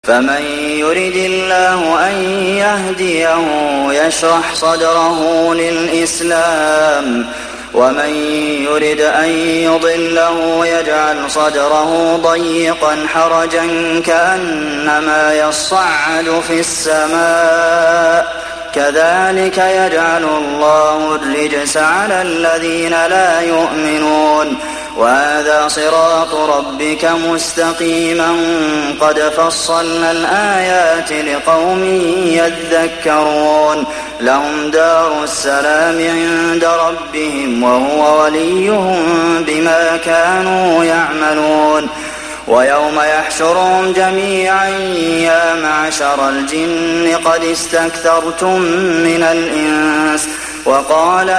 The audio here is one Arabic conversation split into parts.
فمن يرد الله أن يهديه يشرح صدره للإسلام ومن يرد أن يضله يجعل صدره ضيقا حرجا كأنما يصعد في السماء كذلك يجعل الله الرجس على الذين لا يؤمنون وهذا صراط ربك مستقيما قد فصلنا الآيات لقوم يذكرون لهم دار السلام عند ربهم وهو وليهم بما كانوا يعملون ويوم يحشرهم جميعا يا معشر الجن قد استكثرتم من الإنس وقال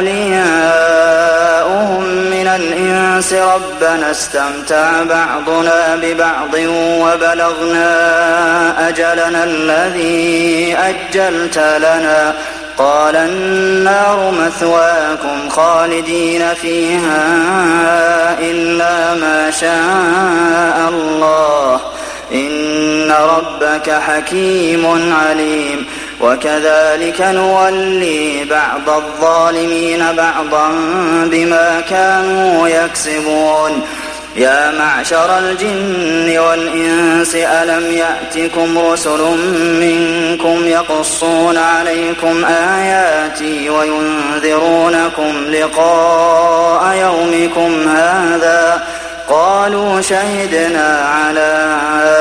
أولياؤهم من الإنس ربنا استمتع بعضنا ببعض وبلغنا أجلنا الذي أجلت لنا قال النار مثواكم خالدين فيها إلا ما شاء الله إن ربك حكيم عليم وكذلك نولي بعض الظالمين بعضا بما كانوا يكسبون يا معشر الجن والإنس ألم يأتكم رسل منكم يقصون عليكم آياتي وينذرونكم لقاء يومكم هذا قالوا شهدنا على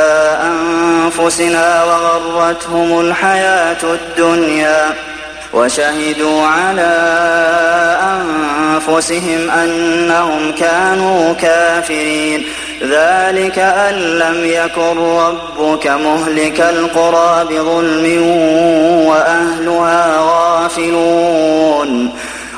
أنفسنا وغرتهم الحياة الدنيا وشهدوا على أنفسهم أنهم كانوا كافرين ذلك أن لم يكن ربك مهلك القرى بظلم وأهلها غافلون